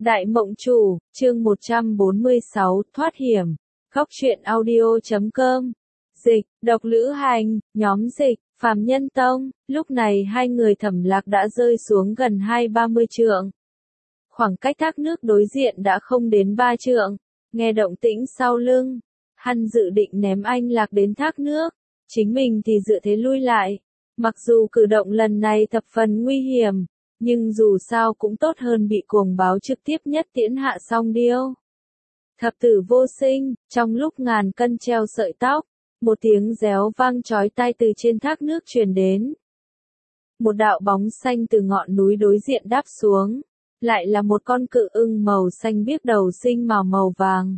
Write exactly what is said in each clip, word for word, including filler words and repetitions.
Đại Mộng Chủ, chương một trăm bốn mươi sáu, thoát hiểm. Góc truyện audio chấm com. Dịch, Độc Lữ Hành, nhóm dịch, Phàm Nhân Tông. Lúc này hai người Thẩm Lạc đã rơi xuống gần hai ba mươi trượng. Khoảng cách thác nước đối diện đã không đến ba trượng. Nghe động tĩnh sau lưng, hắn dự định ném anh Lạc đến thác nước. Chính mình thì dựa thế lui lại. Mặc dù cử động lần này thập phần nguy hiểm, nhưng dù sao cũng tốt hơn bị cuồng báo trực tiếp nhất tiễn hạ song điêu. Thập tử vô sinh, trong lúc ngàn cân treo sợi tóc, một tiếng réo vang chói tai từ trên thác nước truyền đến. Một đạo bóng xanh từ ngọn núi đối diện đáp xuống, lại là một con cự ưng màu xanh biếc đầu sinh màu màu vàng.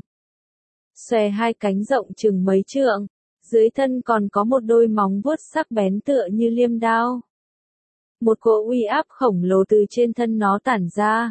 Xòe hai cánh rộng chừng mấy trượng, dưới thân còn có một đôi móng vuốt sắc bén tựa như liêm đao. Một cỗ uy áp khổng lồ từ trên thân nó tản ra.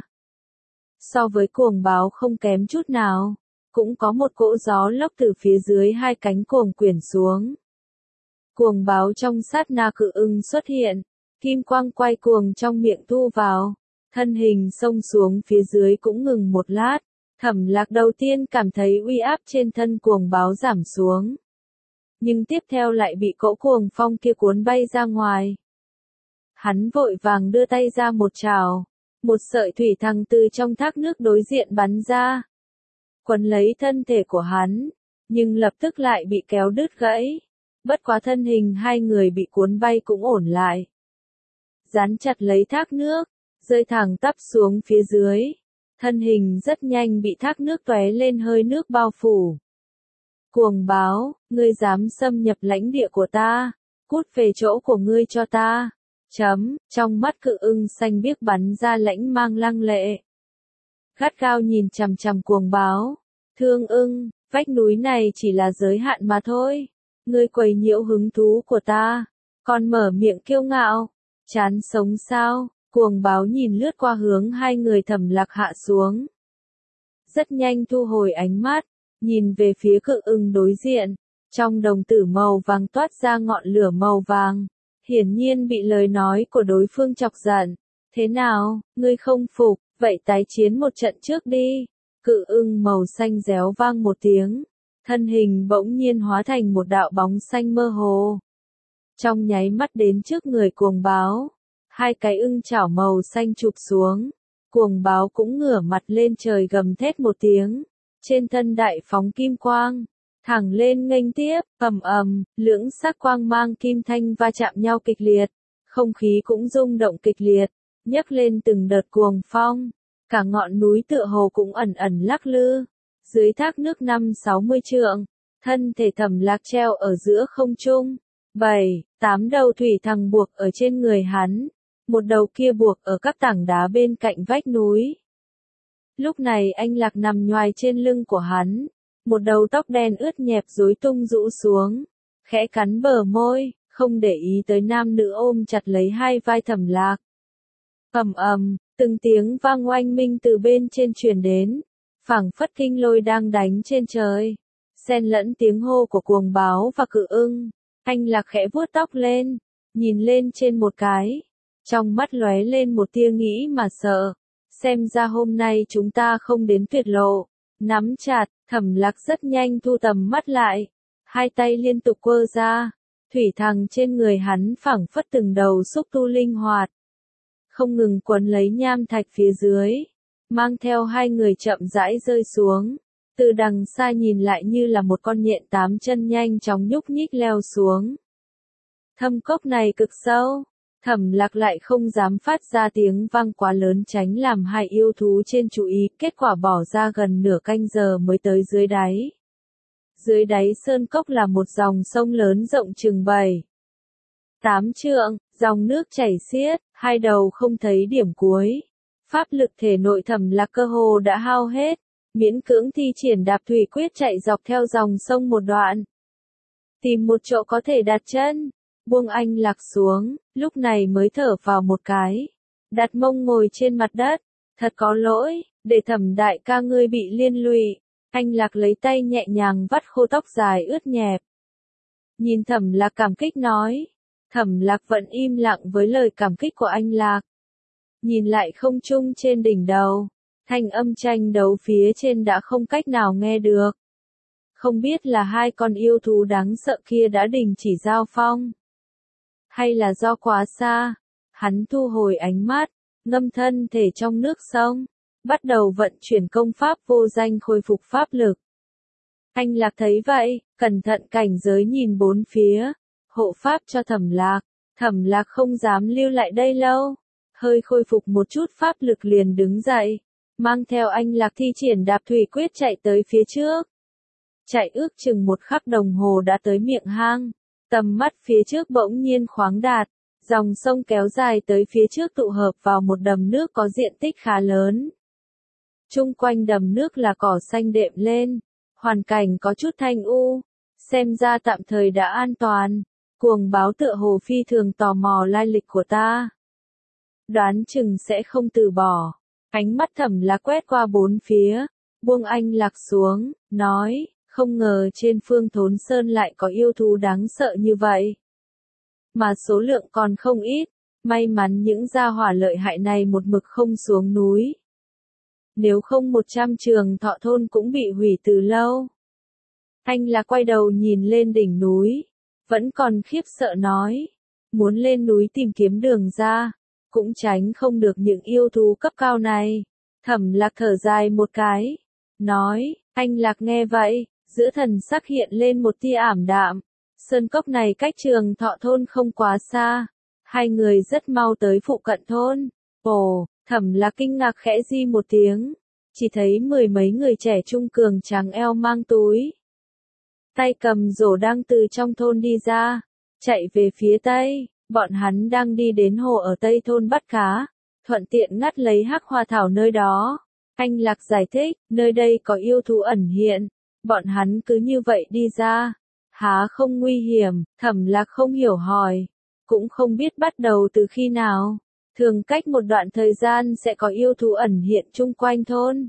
So với cuồng báo không kém chút nào, cũng có một cỗ gió lốc từ phía dưới hai cánh cuồng quyển xuống. Cuồng báo trong sát na cự ưng xuất hiện, kim quang quay cuồng trong miệng thu vào, thân hình xông xuống phía dưới cũng ngừng một lát. Thẩm Lạc đầu tiên cảm thấy uy áp trên thân cuồng báo giảm xuống, nhưng tiếp theo lại bị cỗ cuồng phong kia cuốn bay ra ngoài. Hắn vội vàng đưa tay ra một trảo, một sợi thủy thăng từ trong thác nước đối diện bắn ra, quấn lấy thân thể của hắn, nhưng lập tức lại bị kéo đứt gãy. Bất quá thân hình hai người bị cuốn bay cũng ổn lại, dán chặt lấy thác nước, rơi thẳng tắp xuống phía dưới. Thân hình rất nhanh bị thác nước tóe lên hơi nước bao phủ. Cuồng báo, ngươi dám xâm nhập lãnh địa của ta, cút về chỗ của ngươi cho ta. Chấm, trong mắt cự ưng xanh biếc bắn ra lãnh mang lăng lệ. Gắt gao nhìn chằm chằm cuồng báo. Thương ưng, vách núi này chỉ là giới hạn mà thôi. Ngươi quấy nhiễu hứng thú của ta, còn mở miệng kiêu ngạo. Chán sống sao? Cuồng báo nhìn lướt qua hướng hai người Thẩm Lạc hạ xuống. Rất nhanh thu hồi ánh mắt, nhìn về phía cự ưng đối diện. Trong đồng tử màu vàng toát ra ngọn lửa màu vàng. Hiển nhiên bị lời nói của đối phương chọc giận. Thế nào, ngươi không phục, vậy tái chiến một trận trước đi. Cự ưng màu xanh réo vang một tiếng. Thân hình bỗng nhiên hóa thành một đạo bóng xanh mơ hồ. Trong nháy mắt đến trước người cuồng báo. Hai cái ưng chảo màu xanh chụp xuống. Cuồng báo cũng ngửa mặt lên trời gầm thét một tiếng. Trên thân đại phóng kim quang. Thẳng lên nghênh tiếp, ầm ầm, lưỡng sắc quang mang kim thanh va chạm nhau kịch liệt, không khí cũng rung động kịch liệt, nhấc lên từng đợt cuồng phong, cả ngọn núi tựa hồ cũng ẩn ẩn lắc lư. Dưới thác nước năm sáu mươi trượng, thân thể Thẩm Lạc treo ở giữa không trung, bảy, tám đầu thủy thằng buộc ở trên người hắn, một đầu kia buộc ở các tảng đá bên cạnh vách núi. Lúc này anh Lạc nằm nhoài trên lưng của hắn. Một đầu tóc đen ướt nhẹp rối tung rũ xuống, khẽ cắn bờ môi, không để ý tới nam nữ ôm chặt lấy hai vai Thẩm Lạc. Ầm ầm, từng tiếng vang oanh minh từ bên trên truyền đến, phảng phất kinh lôi đang đánh trên trời, xen lẫn tiếng hô của cuồng báo và cự ưng. Anh Lạc khẽ vuốt tóc lên, nhìn lên trên một cái, trong mắt lóe lên một tia nghĩ mà sợ, xem ra hôm nay chúng ta không đến tuyệt lộ. Nắm chặt, Thẩm Lạc rất nhanh thu tầm mắt lại, hai tay liên tục quơ ra, thủy thằng trên người hắn phảng phất từng đầu xúc tu linh hoạt, không ngừng quấn lấy nham thạch phía dưới, mang theo hai người chậm rãi rơi xuống, từ đằng xa nhìn lại như là một con nhện tám chân nhanh chóng nhúc nhích leo xuống. Thâm cốc này cực sâu. Thẩm Lạc lại không dám phát ra tiếng vang quá lớn tránh làm hai yêu thú trên chú ý, kết quả bỏ ra gần nửa canh giờ mới tới dưới đáy. Dưới đáy sơn cốc là một dòng sông lớn rộng chừng bảy, tám trượng, dòng nước chảy xiết, hai đầu không thấy điểm cuối. Pháp lực thể nội Thẩm Lạc cơ hồ đã hao hết, miễn cưỡng thi triển đạp thủy quyết chạy dọc theo dòng sông một đoạn. Tìm một chỗ có thể đặt chân. Buông anh Lạc xuống, lúc này mới thở vào một cái. Đặt mông ngồi trên mặt đất. Thật có lỗi, để Thẩm đại ca ngươi bị liên lụy. Anh Lạc lấy tay nhẹ nhàng vắt khô tóc dài ướt nhẹp. Nhìn Thẩm Lạc cảm kích nói. Thẩm Lạc vẫn im lặng với lời cảm kích của anh Lạc. Nhìn lại không trung trên đỉnh đầu. Thanh âm tranh đấu phía trên đã không cách nào nghe được. Không biết là hai con yêu thú đáng sợ kia đã đình chỉ giao phong. Hay là do quá xa. Hắn thu hồi ánh mắt, ngâm thân thể trong nước sông. Bắt đầu vận chuyển công pháp vô danh khôi phục pháp lực. Anh Lạc thấy vậy, cẩn thận cảnh giới nhìn bốn phía. Hộ pháp cho Thẩm Lạc. Thẩm Lạc không dám lưu lại đây lâu. Hơi khôi phục một chút pháp lực liền đứng dậy. Mang theo anh Lạc thi triển đạp thủy quyết chạy tới phía trước. Chạy ước chừng một khắc đồng hồ đã tới miệng hang. Tầm mắt phía trước bỗng nhiên khoáng đạt. Dòng sông kéo dài tới phía trước tụ hợp vào một đầm nước có diện tích khá lớn. Chung quanh đầm nước là cỏ xanh đệm lên. Hoàn cảnh có chút thanh u. Xem ra tạm thời đã an toàn. Cuồng báo tựa hồ phi thường tò mò lai lịch của ta. Đoán chừng sẽ không từ bỏ. Ánh mắt Thẩm Lạc quét qua bốn phía. Buông anh Lạc xuống, nói, không ngờ trên Phương Thốn Sơn lại có yêu thú đáng sợ như vậy. Mà số lượng còn không ít. May mắn những gia hỏa lợi hại này một mực không xuống núi. Nếu không một trăm trường thọ thôn cũng bị hủy từ lâu. Anh Lạc quay đầu nhìn lên đỉnh núi. Vẫn còn khiếp sợ nói. Muốn lên núi tìm kiếm đường ra. Cũng tránh không được những yêu thú cấp cao này. Thẩm Lạc thở dài một cái. Nói, anh Lạc nghe vậy. Giữa thần sắc hiện lên một tia ảm đạm. Sơn cốc này cách trường thọ thôn không quá xa. Hai người rất mau tới phụ cận thôn. Ồ, Thẩm Lạc kinh ngạc khẽ di một tiếng. Chỉ thấy mười mấy người trẻ trung cường tráng eo mang túi. Tay cầm rổ đang từ trong thôn đi ra. Chạy về phía tây. Bọn hắn đang đi đến hồ ở tây thôn bắt cá. Thuận tiện ngắt lấy hắc hoa thảo nơi đó. Anh Lạc giải thích, nơi đây có yêu thú ẩn hiện. Bọn hắn cứ như vậy đi ra. Há không nguy hiểm, Thẩm Lạc không hiểu hỏi. Cũng không biết bắt đầu từ khi nào. Thường cách một đoạn thời gian sẽ có yêu thú ẩn hiện chung quanh thôn.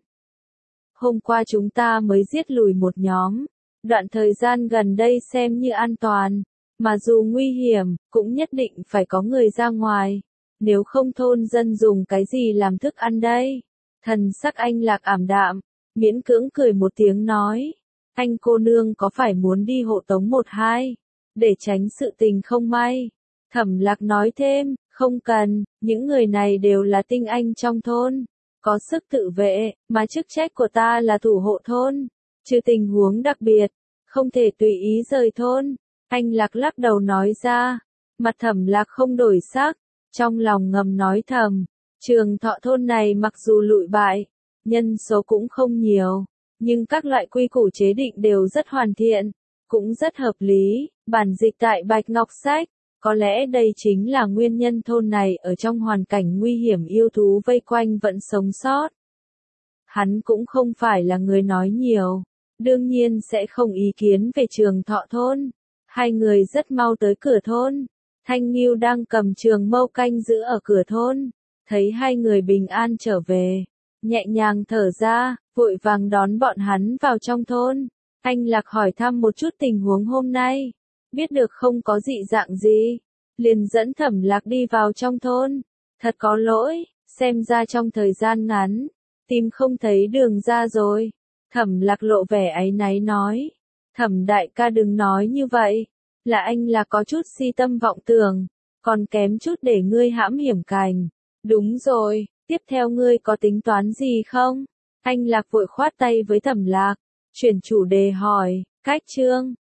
Hôm qua chúng ta mới giết lùi một nhóm. Đoạn thời gian gần đây xem như an toàn. Mà dù nguy hiểm, cũng nhất định phải có người ra ngoài. Nếu không thôn dân dùng cái gì làm thức ăn đây? Thần sắc anh Lạc ảm đạm. Miễn cưỡng cười một tiếng nói. Anh cô nương có phải muốn đi hộ tống một hai? Để tránh sự tình không may. Thẩm Lạc nói thêm, không cần, những người này đều là tinh anh trong thôn. Có sức tự vệ, mà chức trách của ta là thủ hộ thôn. Trừ tình huống đặc biệt, không thể tùy ý rời thôn. Anh Lạc lắc đầu nói ra. Mặt Thẩm Lạc không đổi sắc. Trong lòng ngầm nói thầm. Trường thọ thôn này mặc dù lụi bại, nhân số cũng không nhiều. Nhưng các loại quy củ chế định đều rất hoàn thiện. Cũng rất hợp lý. Bản dịch tại Bạch Ngọc Sách. Có lẽ đây chính là nguyên nhân thôn này ở trong hoàn cảnh nguy hiểm yêu thú vây quanh vẫn sống sót. Hắn cũng không phải là người nói nhiều. Đương nhiên sẽ không ý kiến về trường thọ thôn. Hai người rất mau tới cửa thôn. Thanh Nghiêu đang cầm trường mâu canh giữ ở cửa thôn. Thấy hai người bình an trở về. Nhẹ nhàng thở ra, vội vàng đón bọn hắn vào trong thôn. Anh Lạc hỏi thăm một chút tình huống hôm nay. Biết được không có dị dạng gì. Liền dẫn Thẩm Lạc đi vào trong thôn. Thật có lỗi, xem ra trong thời gian ngắn. Tìm không thấy đường ra rồi. Thẩm Lạc lộ vẻ áy náy nói. Thẩm đại ca đừng nói như vậy. Là anh là có chút si tâm vọng tưởng. Còn kém chút để ngươi hãm hiểm cành. Đúng rồi, tiếp theo ngươi có tính toán gì không? Anh Lạc vội khoát tay với Thẩm Lạc. Chuyển chủ đề hỏi, cách chương.